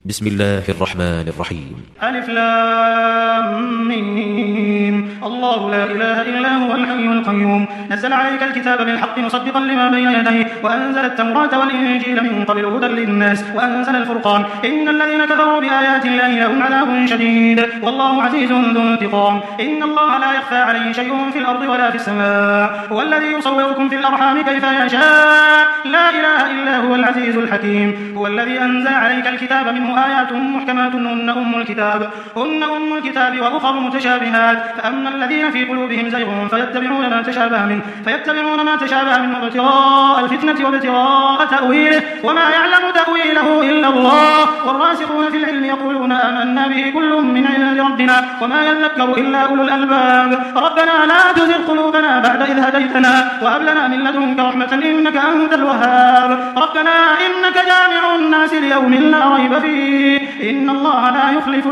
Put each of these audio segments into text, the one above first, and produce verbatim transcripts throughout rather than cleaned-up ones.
بسم الله الرحمن الرحيم. ألف لام ميم. الله لا إله إلا هو الحي القيوم نزل عليك الكتاب بالحق مصدقا لما بين يديه وأنزل التوراة والإنجيل من قبل هدى للناس وأنزل الفرقان إن الذين كفروا بآيات الله لهم عذاب شديد والله عزيز ذو انتقام إن الله لا يخفى عليه شيء في الأرض ولا في السماء هو الذي يصوركم في الأرحام كيف يشاء لا إله إلا هو العزيز الحكيم هو الذي أنزل عليك الكتاب منه آيات محكمات هن أم الكتاب هن أم الكتاب وأخر متشابهات فأما الذين في قلوبهم زيغ فيتبعون ما تشابه منه فيتبعون ما تشابه منه ابتغاء الفتنة وابتغاء تأويله وما يعلم تأويله إلا الله والراسخون في العلم يقولون آمنا به كل من عند ربنا وما يذكر إلا أولو الألباب ربنا لا تزغ قلوبنا بعد إذ هديتنا وهب لنا من لدنك رحمة إنك أنت الوهاب ربنا إنك جامع الناس ليوم لا ريب فيه إن الله لا يخلف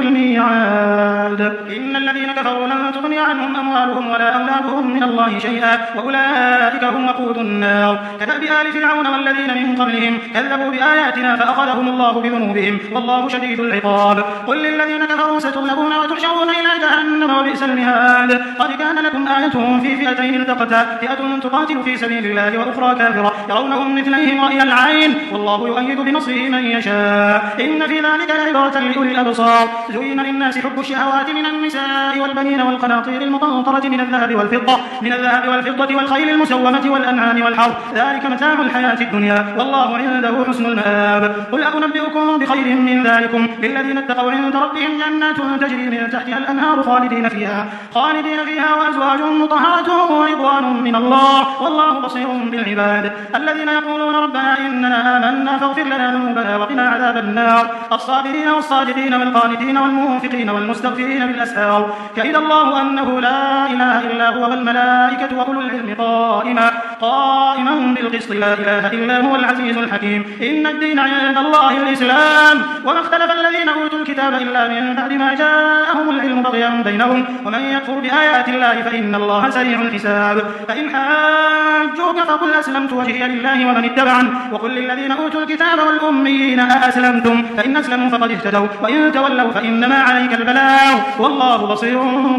الميعاد إن الذين كفروا لن تغني عنهم أموالهم ولا أولادهم من الله شيئا وأولئك هم وقود النار كدأب آل فرعون والذين من قبلهم كذبوا بآياتنا فأخذهم الله بذنوبهم والله شديد العقاب قل للذين كفروا ستغلبون وتحشرون إلى جهنم وبئس المهاد قد كان لكم آية في فئتين التقتا فئة تقاتل في سبيل الله وأخرى كافرة يرونهم مثليهم رأي العين والله يؤيد بنصره من يشاء إن في ذلك لعبرة لأولي الأبصار زين للناس حب الشهوات من النساء والبنين والقناطير المقنطرة من الذهب والفضة من الذهب والفضة والخيل المسومة والأنعام والحرث ذلك متاع الحياة الدنيا والله عنده حسن المآب قل أنبئكم بخير من ذلكم للذين اتقوا عند ربهم جنات تجري من تحتها الأنهار خالدين فيها خالدين فيها وأزواج مطهرة ورضوان من الله والله بصير بالعباد الذين يقولون ربنا إننا آمنا فاغفر لنا ذنوبنا وقنا عذاب النار الصابرين والصادقين والقانتين والمنفقين والمستغفرين بالأسحار شهد الله أنه لا إله إلا هو والملائكة وأولو العلم قائما قائما بالقسط لا إله إلا هو العزيز الحكيم إن الدين عند الله الإسلام وما اختلف الذين أوتوا الكتاب إلا من بعد ما جاءهم العلم بغيا بينهم ومن يكفر بآيات الله فإن الله سريع الحساب فإن حاجوك فقل أسلمت وجهي لله ومن اتبعني وقل للذين أوتوا الكتاب والأميين أأسلمتم فإن أسلموا فقد اهتدوا وإن تولوا فإنما عليك البلاغ والله بصير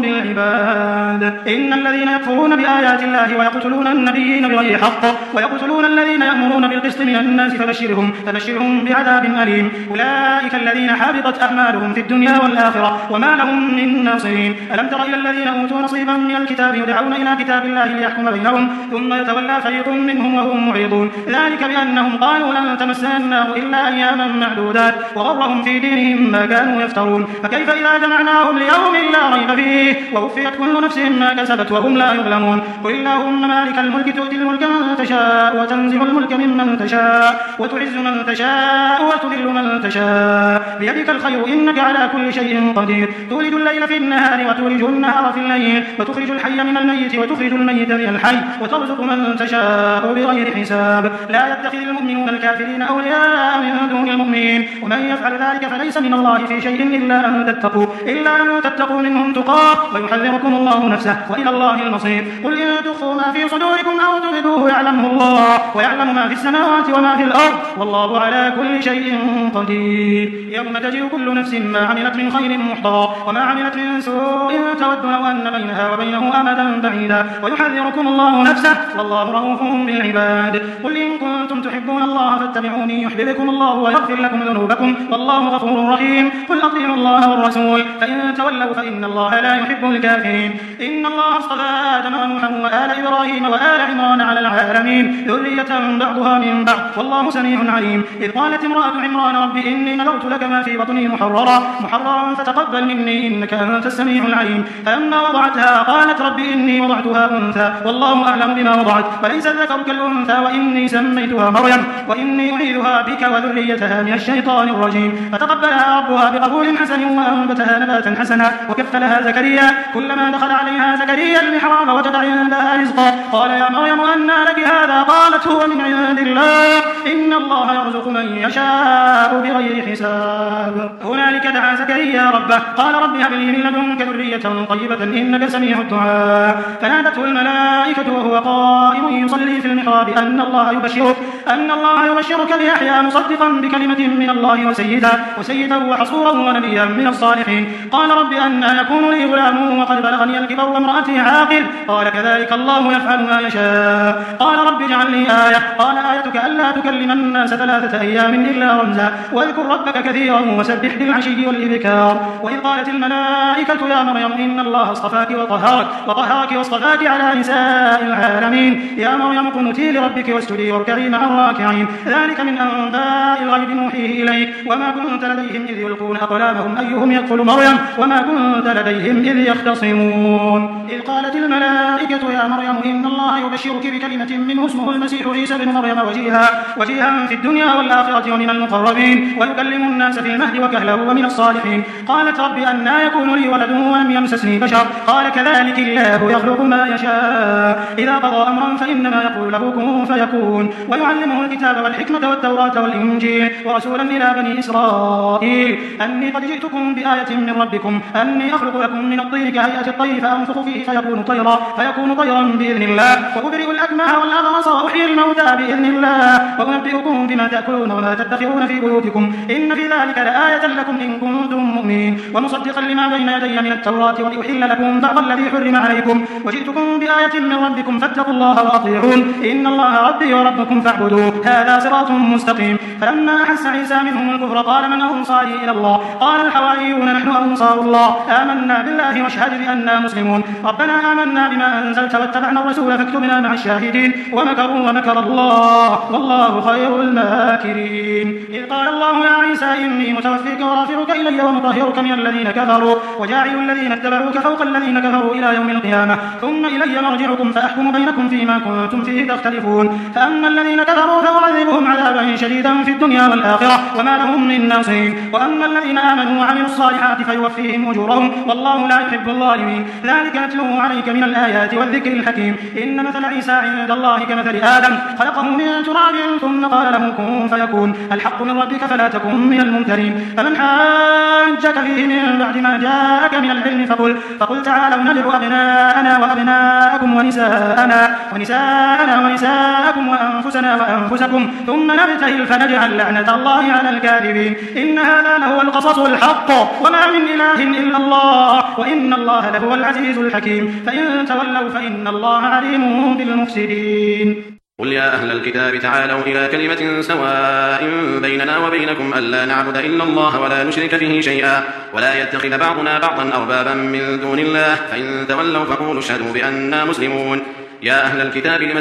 بالعباد إن الذين يكفرون بآيات الله ويقتلون النبيين بغير حق ويقتلون الذين يأمرون بالقسط من الناس فبشرهم فبشرهم بعذاب أليم أولئك الذين حبطت أعمالهم في الدنيا والآخرة وما لهم من ناصرين ألم تر إلى الذين أوتوا نصيبا من الكتاب يدعون إلى كتاب الله ليحكم بينهم ثم يتولى فريق منهم وهم معرضون ذلك بأنهم قالوا لن تمسنا النار إلا أياما معدودات وغرهم في دينهم ما كانوا يفترون فكيف إذا جمعناهم ليوم لا ريب فيه ووفيت كل نفس ما كسبت وهم لا يظلمون قل اللهم مالك الملك تؤتي الملك من تشاء وتنزع الملك ممن تشاء وتعز من تشاء وتذل من تشاء بيدك الخير إنك على كل شيء قدير تولد الليل في النهار وتولج النهار في الليل وتخرج الحي من الميت وتخرج الميت من الحي وترزق من تشاء بغير حساب لا يتخذ المؤمنون الكافرين أولياء من دون المؤمنين ومن يفعل ذلك فليس من الله في شيء إلا أن تتقوا إلا أن تتقوا منهم تقاه ويحذركم الله نفسه وإلى الله المصير قل إن تخفوا ما في صدوركم أو تبدوه يعلمه الله ويعلم ما في السماوات وما في الأرض والله على كل شيء قدير يوم تجد كل نفس ما عملت من خير محضرا وما عملت من سوء تود لو أن بينها وبينه أمدا بعيدا ويحذركم الله نفسه والله رؤوف بالعباد قل إن كنتم تحبون الله فاتبعوني يحببكم الله ويغفر لكم ذنوبكم والله غفور رحيم قل أطيعوا الله والرسول فإن تولوا فإن الله لا يحب الكافرين إن الله اصطفى آدم ونوحا وآل إبراهيم وآل عمران على العالمين ذرية بعضها من بعض والله سميع عليم إذ قالت امرأة عمران رب إني نذرت لك ما في بطني محررا محررا فتقبل مني إنك أنت السميع العليم فلما وضعتها قالت رب إني وضعتها أنثى والله أعلم بما وضعت وليس الذكر كالأنثى وإني سميتها مريم وإني أعيذها بك وذريتها من الشيطان الرجيم فتقبلها ربها بقبول حسن وأنبتها نباتا حسنا وكفلها زكريا كلما دخل عليها زكريا المحراب وجد عندها رزقا قال يا مريم أنى لك هذا قالت هو من عند الله إن الله يرزق من يشاء بغير حساب هنالك دعا زكريا ربه قال رب هب لي من لدنك ذرية طيبة إنك سميع الدعاء فنادته الملائكة وهو قائم يصلي في المحراب أن الله يبشرك أن الله يبشرك بيحيى مصدقا بكلمة من الله وسيدا سيدا وحصورا ونبيا من الصالحين. قال رب أنى يكون لي غلام وقد بلغني الكبر وامرأتي عاقل؟ قال كذلك الله يفعل ما يشاء. قال رب اجعل لي آية. قال آيتك ألا تكلم الناس ثلاثة أيام إلا رمزا واذكر ربك كثيرا وسبح بالعشي والإبكار. وإذ قالت الملائكة يا مريم إن الله اصطفاك وطهرك وطهرك واصطفاك على نساء العالمين. يا مريم قنتي لربك واسجدي واركعي مع الراكعين. ذلك من أنباء الغيب نوحيه إليك وما كنت لديهم إذ يلقون أقلامهم أيهم يكفل مريم وما كنت لديهم إذ يختصمون. إذ قالت الملائكة يا مريم إن الله يبشرك بكلمة منه اسمه المسيح عيسى بن مريم وجيها وجيها في الدنيا والآخرة ومن المقربين ويكلم الناس في المهد وكهلا ومن الصالحين. قالت رب أنى يكون لي ولد ولم يمسسني بشر؟ قال كذلك الله يخلق ما يشاء إذا قضى أمرا فإنما يقول له كن فيكون. ويعلمه الكتاب والحكمة والتوراة والإنجيل ورسولا إلى بني إسرائيل أني قد جئتكم بآية من ربكم أني أخلق لكم من الطين كهيئة الطير فأنفخ فيه فيكون طيرا فيكون طيرا بإذن الله وأبرئ الأكمه والأبرص وأحيي الموتى بإذن الله وأنبئكم بما تأكلون وما تدخرون في بيوتكم إن في ذلك لآية لكم إن كنتم مؤمنين. ومصدقا لما بين يدي من التوراة ولأحل لكم بعض الذي حرم عليكم وجئتكم بآية من ربكم فاتقوا الله وأطيعون إن الله ربي وربكم فاعبدوه هذا صراط مستقيم. فلما أحس عيسى منهم الكفر قال من أنصاري إلى الله؟ قال الحواريون نحن أنصار الله آمنا بالله واشهد بأننا مسلمون. ربنا آمنا بما أنزلت واتبعنا الرسول فاكتبنا مع الشاهدين ومكروا ومكر الله والله خير الماكرين. إذ قال الله يا عيسى إني متوفيك ورافعك إلي ومطهرك من الذين كفروا وجاعل الذين اتبعوك فوق الذين كفروا إلى يوم القيامة ثم إلي مرجعكم فأحكم بينكم فيما كنتم فيه تختلفون. فأما الذين كفروا فأعذبهم عذابا شديدا في الدنيا والآخرة وما لهم من ناصرين. وأما الذين آمنوا وعملوا الصالحات فيوفيهم أجورهم والله لا يحب الظالمين. ذلك نتلوه عليك من الآيات والذكر الحكيم. إن مثل عيسى عند الله كمثل آدم خلقه من تراب ثم قال له كن فيكون الحق من ربك فلا تكن من الممترين. فمن حاجك فيه من بعد ما جاءك من العلم فقل, فقل تعالوا ندعو أبناءنا وأبناءكم ونساءنا ونساءنا ونساءكم وأنفسنا وأنفسكم ثم نبتهل فنجعل لعنة الله على الكاذبين. إن هذا لهو القصص الحق وما من إله إلا الله وإن الله لهو العزيز الحكيم. فإن تولوا فإن الله عليم بالمفسدين. قل يا أهل الكتاب تعالوا إلى كلمة سواء بيننا وبينكم ألا نعبد إلا الله ولا نشرك به شيئا ولا يتخذ بعضنا بعضا أربابا من دون الله فإن تولوا فقولوا اشهدوا بأننا مسلمون. يا أهل الكتاب لم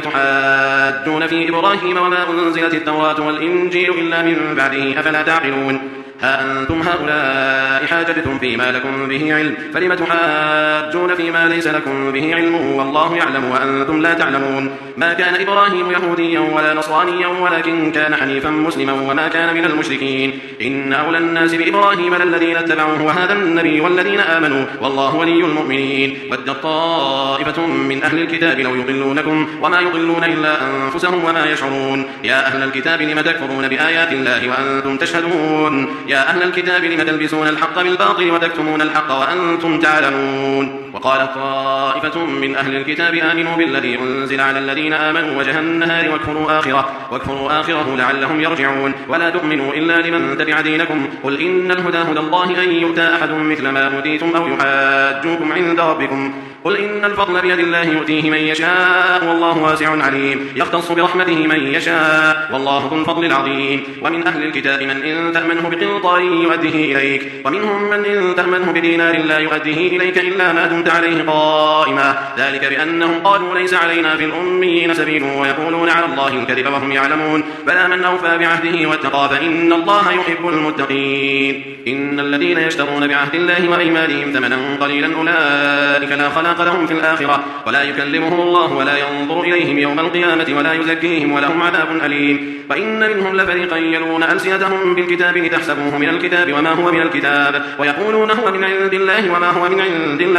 تحاجون في إبراهيم وما أنزلت التوراة والإنجيل إلا من بعده أفلا تعقلون. ها أنتم هؤلاء حاججتم فيما لكم به علم فلم تحاجون فيما ليس لكم به علم والله يعلم وأنتم لا تعلمون. ما كان إبراهيم يهوديا ولا نصرانيا ولكن كان حنيفا مسلما وما كان من المشركين. إن أولى الناس بإبراهيم للذين اتبعوه وهذا النبي والذين آمنوا والله ولي المؤمنين. ودت طائفة من أهل الكتاب لو يضلونكم وما يضلون إلا أنفسهم وما يشعرون. يا أهل الكتاب لم تكفرون بآيات الله وأنتم تشهدون. يا أهل الكتاب لم تلبسون الحق بالباطل وتكتمون الحق وأنتم تعلمون. وقال طائفة من أهل الكتاب آمنوا بالذي أنزل على الذين آمنوا وجه النهار واكفروا آخره, واكفروا آخره لعلهم يرجعون. ولا تؤمنوا إلا لمن تبع دينكم قل إن الهدى هدى الله أن يؤتى أحد مثل ما أوتيتم أو يحاجوكم عند ربكم قل إن الفضل بيد الله يؤتيه من يشاء والله واسع عليم. يختص برحمته من يشاء والله ذو الفضل العظيم. ومن أهل الكتاب من إن تأمنه بقنطار يؤديه إليك ومنهم من إن تأمنه بدينار لا يؤديه إليك إلا ما دمت عليه قائما. ذلك بأنهم قالوا ليس علينا في الأميين سبيل ويقولون على الله الكذب وهم يعلمون. بلى من أوفى بعهده واتقى فإن الله يحب المتقين. إن الذين يشترون بعهد الله وأيمانهم ثمنا قليلا أولئك لا خلاق لهم في الآخرة ولا يكلمهم الله ولا ينظر إليهم يوم القيامة ولا يزكيهم ولهم عذاب أليم. وإن منهم لفريقا يلون ألسنتهم بالكتاب لتحسبوه من الكتاب وما هو من الكتاب ويقولون هو من عند الله وما هو من عند الله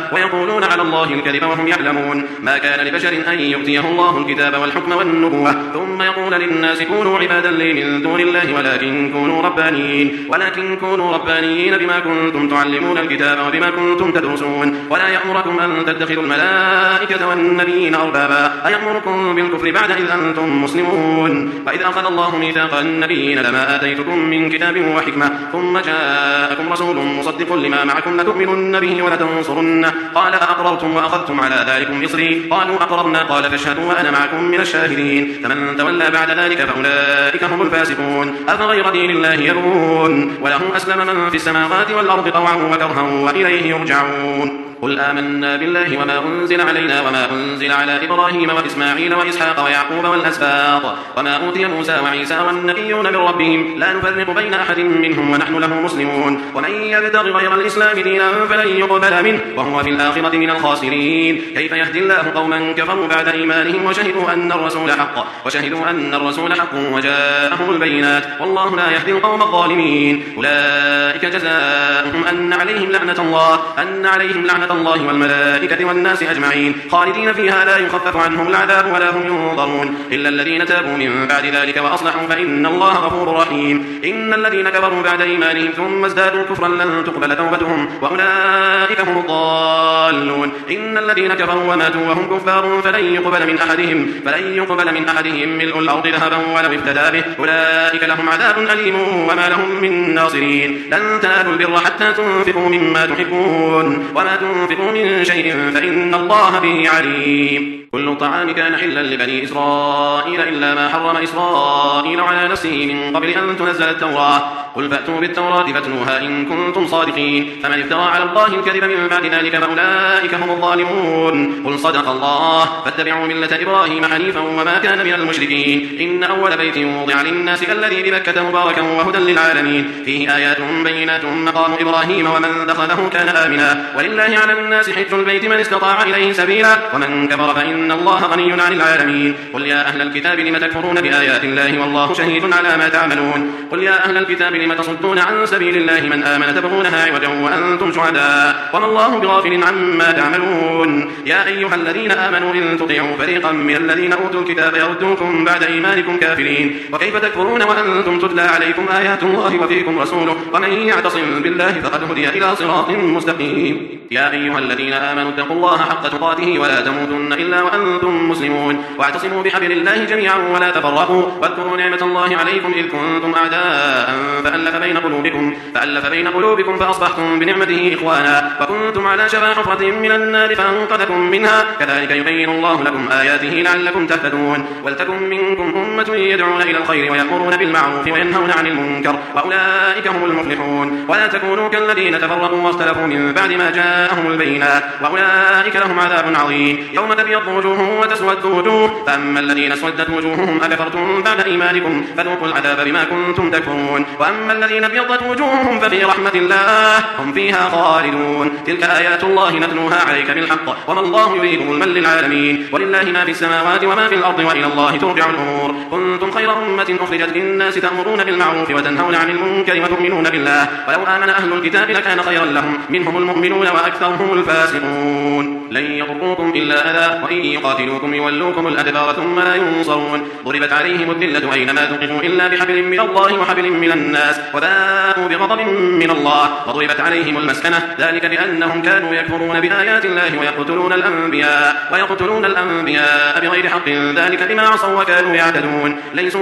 ويقولون على الله الكذب وهم يعلمون. ما كان لبشر أن يؤتيه الله الكتاب والحكم والنبوة ثم يقول للناس كونوا عبادا لي من دون الله ولكن كونوا ربانيين ولكن كونوا ربانيين بما كنتم تعلمون الكتاب وبما كنتم تدرسون. ولا يأمركم أن تتخذوا الملائكة والنبيين أربابا أيأمركم بالكفر بعد إذ أنتم مسلمون. وإذ أخذ الله ميثاق النبيين لما آتيتكم من كتاب وحكمة ثم جاءكم رسول مصدق لما معكم لتؤمنن به ولتنصرنه قال أقررتم وأخذتم على ذلكم إصري قالوا أقررنا قال فاشهدوا وأنا معكم من الشاهدين. فمن تولى بعد ذلك فأولئك هم الفاسقون. أفغير دين الله يبغون وله أسلم من في السماوات والأرض طوعا وكرها وإليه يرجعون. قل آمنا بالله وما أنزل علينا وما أنزل على إبراهيم وإسماعيل وإسحاق ويعقوب والأسباط وما أوتي موسى وعيسى والنبيون من ربهم لا نفرق بين أحد منهم ونحن له مسلمون. ومن يبتغ غير الإسلام دينا فلن يقبل منه وهو في الآخرة من الخاسرين. كيف يهدي الله قوما كفروا بعد إيمانهم وشهدوا أن الرسول حق وشهدوا أن الرسول حق وجاءهم البينات والله لا يهدي القوم الظالمين. أولئك جزاؤهم أن عليهم لعنة الله أن عليهم لعنة الله والملائكة والناس أجمعين خالدين فيها لا يخفف عنهم العذاب ولا هم ينظرون إلا الذين تابوا من بعد ذلك وأصلحوا فإن الله غفور رحيم. إن الذين كفروا بعد إيمانهم ثم ازدادوا كفرا لن تقبل توبتهم وأولئك هم الضالون. إن الذين كفروا وماتوا وهم كفار فلن يقبل من أحدهم فلن يقبل من أحدهم ملء الأرض ذهبا ولو افتدى به أولئك لهم عذاب أليم وما لهم من ناصرين. لن تنالوا البر حتى تنفقوا مما تحبون وما تنفقوا من شيء فإن الله به عليم. كل الطعام كان حلا لبني إسرائيل إلا ما حرم إسرائيل على نفسه من قبل أن تنزل التوراة قل فأتوا بالتوراة فاتلوها إن كنتم صادقين. فمن افترى على الله الكذب من بعد ذلك فأولئك هم الظالمون. قل صدق الله فاتبعوا ملة إبراهيم حنيفا وما كان من المشركين. إن أول بيت وضع للناس الذي ببكة مباركا وهدى للعالمين فيه آيات بينات مقام إبراهيم ومن دخله كان آمنا ولله على الناس حج البيت من استطاع إليه سبيلا ومن كفر فإن الله غني عن العالمين. قل يا أهل الكتاب لم تكفرون بآيات الله والله شهيد على ما تعملون. قل يا أهل الكتاب لم تصدون عن سبيل الله من آمن تبغونها عوجا وأنتم شهداء وما الله بغافل عما تعملون. يا أيها الذين آمنوا إن تطيعوا فريقا من الذين أوتوا الكتاب يردوكم بعد إيمانكم كافرين وكيف تكفرون وأنتم تتلى عليكم آيات الله وفيكم رسوله ومن يعتصم بالله فقد هدي إلى صراط مستقيم. يا أيها الذين آمنوا اتقوا الله حق تقاته ولا تموتن إلا وأنتم مسلمون واعتصموا بحبل الله جميعا ولا تفرقوا واذكروا نعمة الله عليكم إذ كنتم أعداء فألف بين قلوبكم فألف بين قلوبكم فأصبحتم بنعمته إخوانا وكنتم على شفا حفرة من النار فأنقذكم منها كذلك يبين الله لكم آياته لعلكم تهتدون. ولتكن منكم أمة يدعون إلى الخير ويأمرون بالمعروف وينهون عن المنكر وأولئك هم المفلحون. ولا تكونوا كالذين تفرقوا واختلفوا من بعد ما جاءهم البينات وأولئك لهم عذاب عظيم. يوم تبيض وجوه وتسود وجوه فأما الذين اسودت وجوههم أكفرتم بعد إيمانكم فذوقوا العذاب بما كنتم تكفرون. وأما الذين ابيضت وجوههم ففي رحمة الله هم فيها خالدون. تلك آيات الله نتلوها عليك بالحق وما الله يريد ظلما للعالمين ولله ما في السماوات وما في الأرض وإلى الله ترجع الأمور. كنتم خير أمة أخرجت للناس تأمرون بالمعروف وتنهون عن المنكر وتؤمنون بالله ولو آمن أهل الكتاب لكان خيرا لهم منهم المؤمنون وأكثرهم الفاسقون. لن يضروكم إلا أذى وإن يقاتلوكم يولوكم الأدبار ثم لا ينصرون. ضربت عليهم الذلة أينما تقفوا إلا بحبل من الله وحبل من الناس وباءوا بغضب من الله وضربت عليهم المسكنة ذلك بأنهم كانوا يكفرون بآيات الله ويقتلون الأنبياء ويقتلون الأنبياء بغير حق ذلك بما عصوا وكانوا يعتدون. ليسوا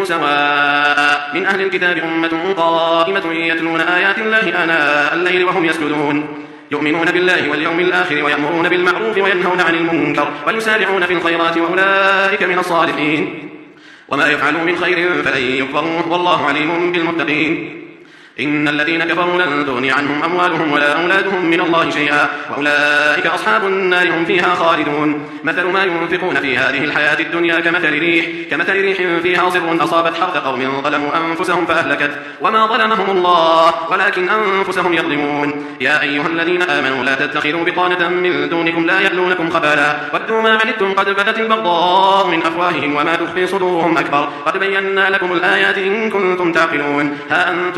سواء من أهل الكتاب أمة قائمة يتلون آيات الله آناء الليل وهم يسجدون يؤمنون بالله واليوم الآخر ويأمرون بالمعروف وينهون عن المنكر ويسارعون في الخيرات وأولئك من الصالحين. وما يفعلوا من خير فلن يكفروه والله عليم بالمتقين. إن الذين كفروا لن تغني عنهم أموالهم ولا أولادهم من الله شيئا وأولئك أصحاب النار هم فيها خالدون. مثل ما ينفقون في هذه الحياة الدنيا كمثل ريح كمثل ريح فيها صر أصابت حرث قوم ظلموا أنفسهم فأهلكت وما ظلمهم الله ولكن أنفسهم يظلمون. يا أيها الذين آمنوا لا تتخذوا بطانة من دونكم لا يألونكم خبالا ودوا ما عنتم قد بدت البغضاء من أفواههم وما تخفي صدورهم أكبر قد بينا لكم الآيات إن كنتم تعقلون. ها أنتم أولئك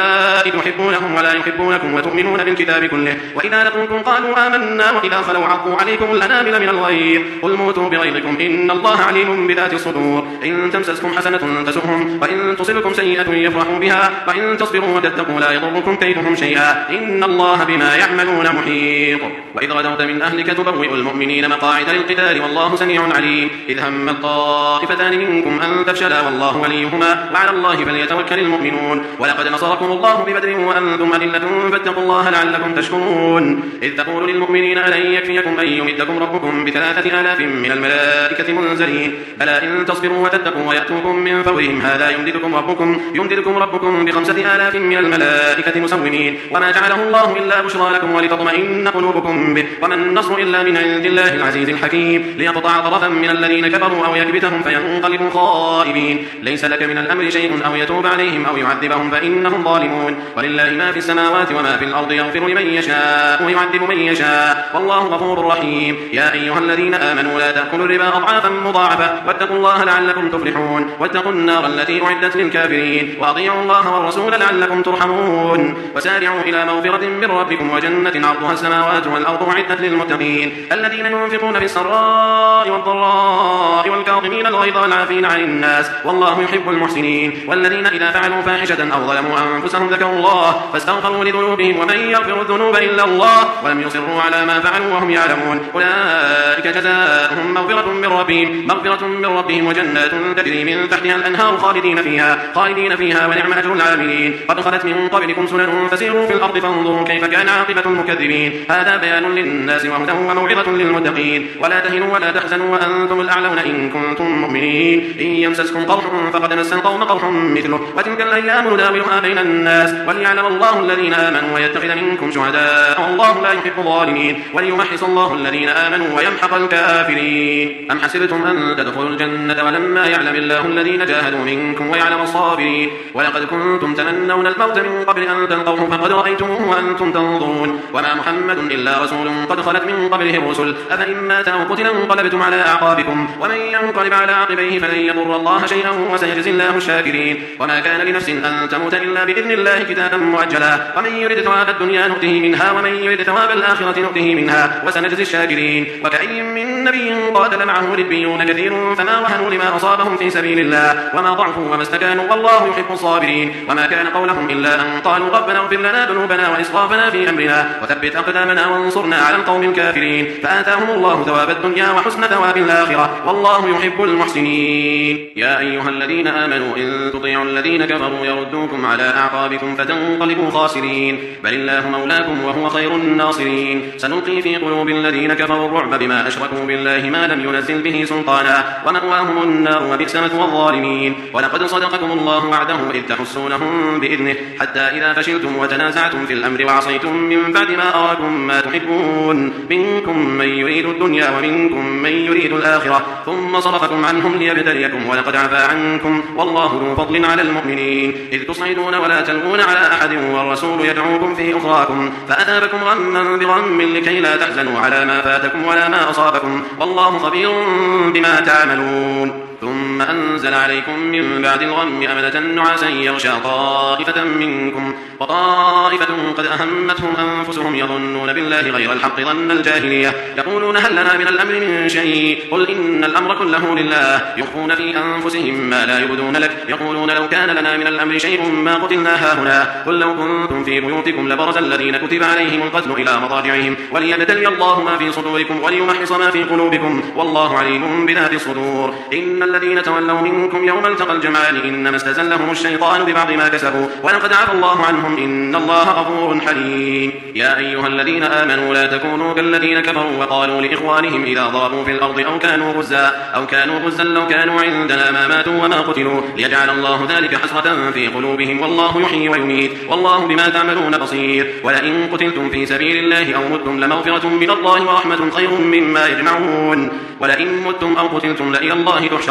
هؤلاء تحبونهم ولا يحبونكم وتؤمنون بالكتاب كله وإذا لقوكم قالوا آمنا وإذا خلوا عضوا عليكم الأنامل من الغيظ قل موتوا بغيظكم إن الله عليم بذات الصدور إن تمسسكم حسنة تسؤهم وإن تصبكم سيئة يفرحوا بها وإن تصبروا وتتقوا لا يضركم كيدهم شيئا إن الله بما يعملون محيط وإذ غدوت من أهلك تبوئ المؤمنين مقاعد للقتال والله سميع عليم إذ هم الطائفتان منكم أن تفشلا والله وليهما وعلى الله فليتوكل المؤمنون ولقد نصركم الله ببدر وأنتم أذلة فاتقوا الله لعلكم تشكرون إذ تقول للمؤمنين ألن يكفيكم أن يمدكم ربكم بثلاثة آلاف من الملائكة منزلين بلى إن تصبروا وتتقوا ويأتوكم من فورهم هذا يمددكم ربكم يمددكم ربكم بخمسة آلاف من الملائكة مسومين وما جعله الله إلا بشرى لكم ولتطمئن قلوبكم به وما النصر إلا من عند الله العزيز الحكيم ليقطع طرفا من الذين كفروا أو يكبتهم فينقلبوا خائبين ليس لك من الأمر شيء أو يتوب عليهم أو يعذبهم فإنهم ظالمون ولله ما في السماوات وما في الأرض يغفر لمن يشاء ويعذب من يشاء والله غفور رحيم يا أيها الذين آمنوا لا تأكلوا الربا أضعافا مضاعفة واتقوا الله لعلكم تفلحون واتقوا النار التي أعدت للكافرين وأطيعوا الله والرسول لعلكم ترحمون وسارعوا إلى مغفرة من ربكم وجنة عرضها السماوات والأرض أعدت للمتقين الذين ينفقون في السراء والضراء والكاظمين الغيظ والعافين عن الناس والله يحب المحسنين والذين إذا فعلوا فاحشة أو ظلموا أنفسهم ذكروا الله فاستغفروا لذنوبهم ومن يغفر الذنوب إلا الله ولم يصروا على ما فعلوا وهم يعلمون أولئك جزاؤهم مغفرة من ربهم مغفرة من ربهم وجنات تجري من تحتها الأنهار خالدين فيها خالدين فيها ونعم أجر العاملين قد خلت من قبلكم سنن فسيروا في الأرض فانظروا كيف كان عاقبة المكذبين هذا بيان للناس وهدى وموعظة للمتقين ولا تهنوا ولا تحزنوا وأنتم الأعلون إن كنتم مؤمنين إن يمسسكم قرح فقد مس القوم قرح مثله وتلك الأيام نداولها بين الناس وليعلم الله الذين آمنوا ويتخذ منكم شهداء والله لا يحب الظالمين وليمحص الله الذين آمنوا ويمحق الكافرين أم حسبتم أن تدخلوا الجنة ولما يعلم الله الذين جاهدوا منكم ويعلم الصابرين ولقد كنتم تمنون الموت من قبل أن تلقوه فقد رأيتموه وأنتم تنظرون وما محمد إلا رسول قد خلت من قبله الرسل أفإن مات أو قتل انقلبتم على أعقابكم ومن ينقلب على عقبيه فلن يضر الله شيئا وسيجزي الله الشاكرين وما كان لنفس أن تموت إلا بإذن الله كتابا مؤجلا ومن يرد ثواب الدنيا نؤته منها ومن يرد ثواب الآخرة نؤته منها وسنجزي الشاكرين وكأي من نبي قاتل معه ربيون كثير فما وهنوا لما أصابهم في سبيل الله وما ضعفوا وما استكانوا والله يحب الصابرين وما كان قولهم إلا أن قالوا ربنا اغفر لنا ذنوبنا وإسرافنا في أمرنا وثبت أقدامنا وانصرنا على القوم الكافرين فآتاهم الله ثواب الدنيا وحسن ثواب الآخرة والله يحب المحسنين يا أيها الذين آمنوا إن تطيعوا الذين كفروا يردوكم على أعقابكم فتنقلبوا خاسرين بل الله مولاكم وهو خير الناصرين سنلقي في قلوب الذين كفروا الرعب بما أشركوا بالله ما لم ينزل به سلطانا ومأواهم النار وبئس مثوى الظالمين ولقد صدقكم الله وعده إذ تحسونهم بإذنه حتى إذا فشلتم وتنازعتم في الأمر وعصيتم من بعد ما أراكم ما تحبون منكم من يريد الدنيا ومنكم من يريد الآخرة ثم صرفكم عنهم ليبتليكم ولقد عفا عنكم والله ذو فضل على المؤمنين إذ تصعدون ولا تلوون على أحد والرسول يدعوكم في أخراكم فأثابكم غما بغم لكي لا تحزنوا على ما فاتكم ولا ما أصابكم والله خبير بما تعملون ثم أنزل عليكم من بعد الغم أمنة نعاسا يغشى طائفة منكم وطائفة قد أهمتهم أنفسهم يظنون بالله غير الحق ظن الجاهلية يقولون هل لنا من الأمر من شيء قل إن الأمر كله لله يخفون في أنفسهم ما لا يبدون لك يقولون لو كان لنا من الأمر شيء ما قتلنا هاهنا قل لو كنتم في بيوتكم لبرز الذين كتب عليهم القتل إلى مضاجعهم وليبتلي الله ما في صدوركم وليمحص ما في قلوبكم والله عليم بذات الصدور إن الذين تولوا منكم يوم التقى الجمعان إنما استزلهم الشيطان ببعض ما كسبوا ولقد عفى الله عنهم إن الله غفور حليم يا أيها الذين آمنوا لا تكونوا كالذين كفروا وقالوا لإخوانهم إذا ضربوا في الأرض أو كانوا غزا أو كانوا غزا لو كانوا عندنا ما ماتوا وما قتلوا ليجعل الله ذلك حسرة في قلوبهم والله يحيي ويميت والله بما تعملون بصير ولئن قتلتم في سبيل الله أو متم لمغفرة من الله ورحمة خير مما يجمعون ولئن متم أو قتلتم لإلى الله تحشرون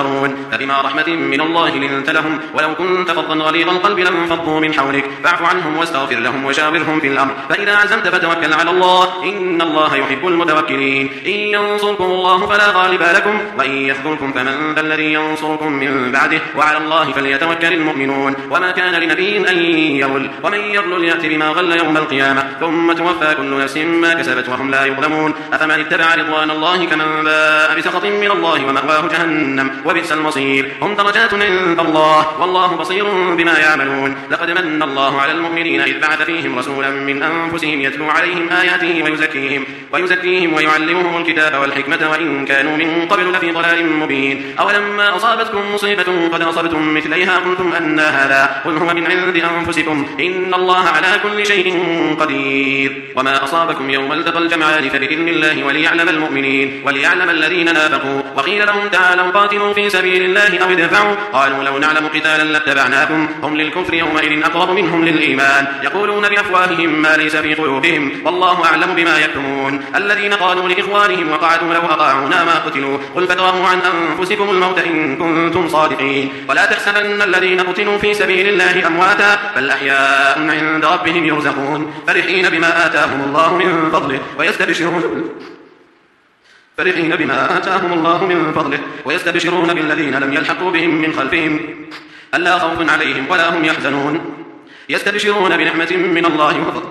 يحشرون فبما رحمة من الله لنت لهم ولو كنت فظا غليظ القلب لانفضوا من حولك فاعف عنهم واستغفر لهم وشاورهم في الأمر فإذا عزمت فتوكل على الله إن الله يحب المتوكلين إن ينصركم الله فلا غالب لكم وإن يخذلكم فمن ذا الذي ينصركم من بعده وعلى الله فليتوكل المؤمنون وما كان لنبي أن يغل ومن يغل يأتي بما غل يوم القيامة ثم توفى كل نفس ما كسبت وهم لا يظلمون أفمن اتبع رضوان الله كمن باء بسخط من الله ومأواه جهنم وبئس المصير هم درجات عند الله والله بصير بما يعملون لقد من الله على المؤمنين إذ بعث فيهم رسولا من أنفسهم يتلو عليهم آياته ويزكيهم, ويزكيهم ويعلمهم الكتاب والحكمة وإن كانوا من قبل لفي ضلال مبين أولما أصابتكم مصيبة قد أصبتم مثليها قلتم أن هذا قل هو من عند أنفسكم إن الله على كل شيء قدير وما أصابكم يوم التقى الجمعان فبإذن الله وليعلم المؤمنين وليعلم الذين نافقوا وقيل لهم تعالوا قاتلوا في سبيل الله أو ادفعوا قالوا لو نعلم قتالا لاتبعناكم هم للكفر يومئذ أقرب منهم للإيمان يقولون بأفواههم ما ليس في قلوبهم والله أعلم بما يكتمون الذين قالوا لإخوانهم وقعدوا لو أطاعونا ما قتلوا قل فادرءوا عن أنفسكم الموت إن كنتم صادقين ولا تحسبن الذين قتلوا في سبيل الله أمواتا بل أحياء عند ربهم يرزقون فرحين بما آتاهم الله من فضله ويستبشرون فرحين بما آتاهم الله من فضله ويستبشرون بالذين لم يلحقوا بهم من خلفهم ألا خوف عليهم ولا هم يحزنون يستبشرون بنعمة من الله وفضل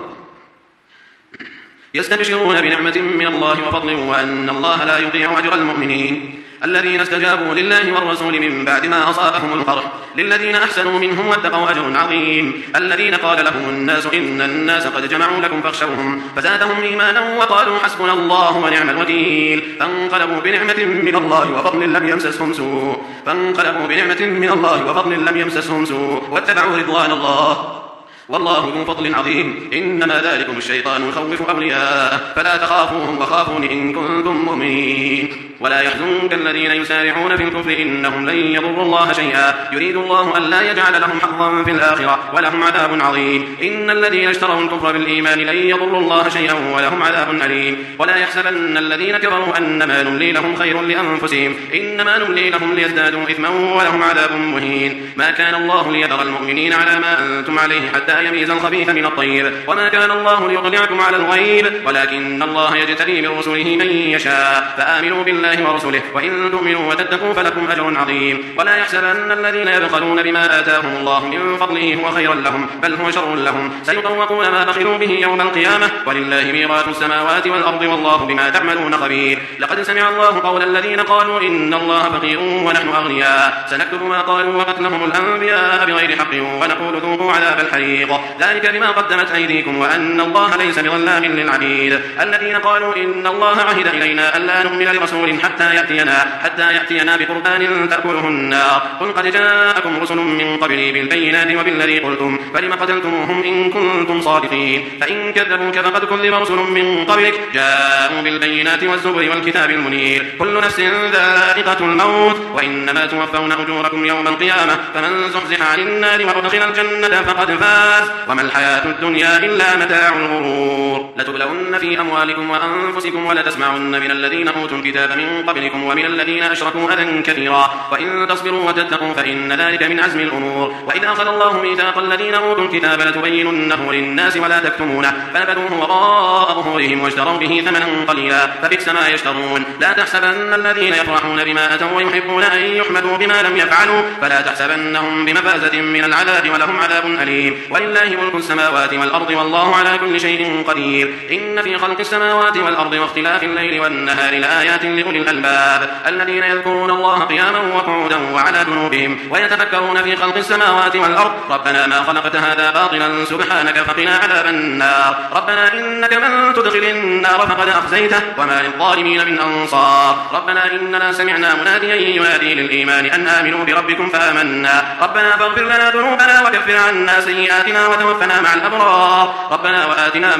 يستبشرون بنعمة من الله وفضل وأن الله لا يضيع أجر المؤمنين الذين استجابوا لله والرسول من بعد ما أصابهم القرح للذين أحسنوا منهم واتقوا أجر عظيم الذين قال لهم الناس إن الناس قد جمعوا لكم فاخشوهم فزادهم إيمانا وقالوا حسبنا الله ونعم الوكيل فانقلبوا بنعمة من الله وفضل لم يمسسهم سوء فانقلبوا بنعمة من الله وفضل لم يمسسهم سوء واتبعوا رضوان الله والله ذو فضل عظيم إنما ذلكم الشيطان يخوف أولياءه فلا تخافوهم وخافون إن كنتم مؤمنين ولا يحزنك الذين يسارعون في الكفر إنهم لن يضروا الله شيئا يريد الله ألا يجعل لهم حظا في الآخرة ولهم عذاب عظيم إن الذين اشتروا الكفر بالإيمان لن يضروا الله شيئا ولهم عذاب أليم ولا يحسبن الذين كفروا أنما نملي لهم خير لأنفسهم إنما نملي لهم ليزدادوا إثما ولهم عذاب مهين ما كان الله ليذر المؤمنين على ما أنتم عليه حتى يميز الخبيث من الطيب وما كان الله ليطلعكم على الغيب ولكن الله يجتبي من رسله من يشاء فآمنوا بالله ورسله وإن تؤمنوا وتتقوا فلكم أجر عظيم ولا يحسبن الذين يبخلون بما آتاهم الله من فضله هو خيرا لهم بل هو شر لهم سيطوقون ما بخلوا به يوم القيامة ولله ميراث السماوات والأرض والله بما تعملون خبير لقد سمع الله قول الذين قالوا إن الله فقير ونحن أغنياء سنكتب ما قالوا وقتلهم الأنبياء بغير حق ونقول ذوقوا عذاب الحريق ذلك بما قدمت أيديكم وأن الله ليس بظلام للعبيد الذين قالوا إن الله عهد إلينا ألا نؤمن لرسول حتى يأتينا حتى يأتينا بقربان تأكله النار قل قد جاءكم رسل من قبلي بالبينات وبالذي قلتم فلم قتلتموهم إن كنتم صادقين فإن كذبوك فقد كذب رسل من قبلك جاءوا بالبينات والزبر والكتاب المنير كل نفس ذائقة الموت وإنما توفون أجوركم يوم القيامة فمن زحزح عن النار وأدخل الجنة فقد فاز وما الحياة الدنيا إلا متاع الغرور لتبلون في أموالكم وأنفسكم ولتسمعن من الذين أوتوا الكتاب من قبلكم ومن الذين أشركوا أذى كثيرا وإن تصبروا وتتقوا فإن ذلك من عزم الأمور وإذا أخذ الله ميثاق الذين أوتوا الكتاب لتبيننه للناس ولا تكتمونه فنبذوه وراء ظهورهم واشتروا به ثمنا قليلا فبئس ما يشترون لا تحسبن الذين يفرحون بما أتوا ويحبون أن يحمدوا بما لم يفعلوا فلا تحسبنهم بمفازة من العذاب ولهم عذاب أليم ولله ملك السماوات والأرض والله على كل شيء قدير إن في خلق السماوات والأرض واختلاف الليل والنهار لآيات لأولي الألباب الذين يذكرون الله قياما وقعودا وعلى جنوبهم ويتفكرون في خلق السماوات والأرض ربنا ما خلقت هذا باطلا سبحانك فقنا عذاب النار ربنا إنك من تدخل النار فقد أخزيته وما للظالمين من أنصار ربنا إننا سمعنا مناديا ينادي للإيمان أن آمنوا بربكم فآمنا ربنا فاغفر لنا ذنوبنا وكفر عنا سيئاتنا وتوفنا مع الأبرار ربنا وآتنا ما وعدتنا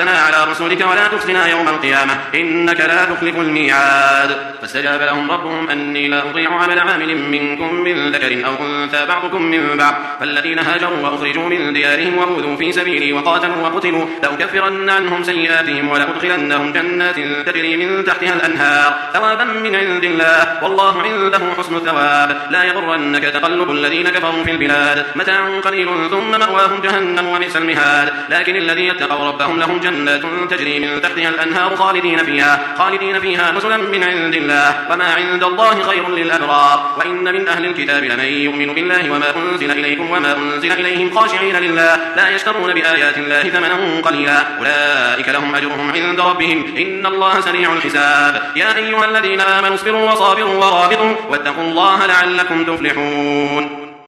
وتوفنا على رسلك ولا تخزنا يوم القيامة إنك لا تخلف الميعاد. فاستجاب لهم ربهم أني لا أضيع عمل عامل منكم من ذكر أو أنثى بعضكم من بعض فالذين هاجروا وأخرجوا من ديارهم وأوذوا في سبيلي وقاتلوا وقتلوا لأكفرن عنهم سيئاتهم ولأدخلنهم جنات تجري من تحتها الأنهار ثوابا من عند الله والله عنده حسن الثواب. لا يغرنك تقلب الذين كفروا في البلاد متاع قليل ثم مأواهم جهنم وبئس المهاد. لكن الذين اتقوا ربهم لهم جنات تجري من تحتها الأنهار خالدين فيها خالدين فيها نزلا من عند الله وما عند الله خير للأبرار. وإن من أهل الكتاب لمن يؤمن بالله وما أنزل إليكم وما أنزل إليهم خاشعين لله لا يشترون بآيات الله ثمنا قليلا أولئك لهم أجرهم عند ربهم إن الله سريع الحساب. يا أيها الذين آمنوا اصبروا وصابروا ورابطوا واتقوا الله لعلكم تفلحون.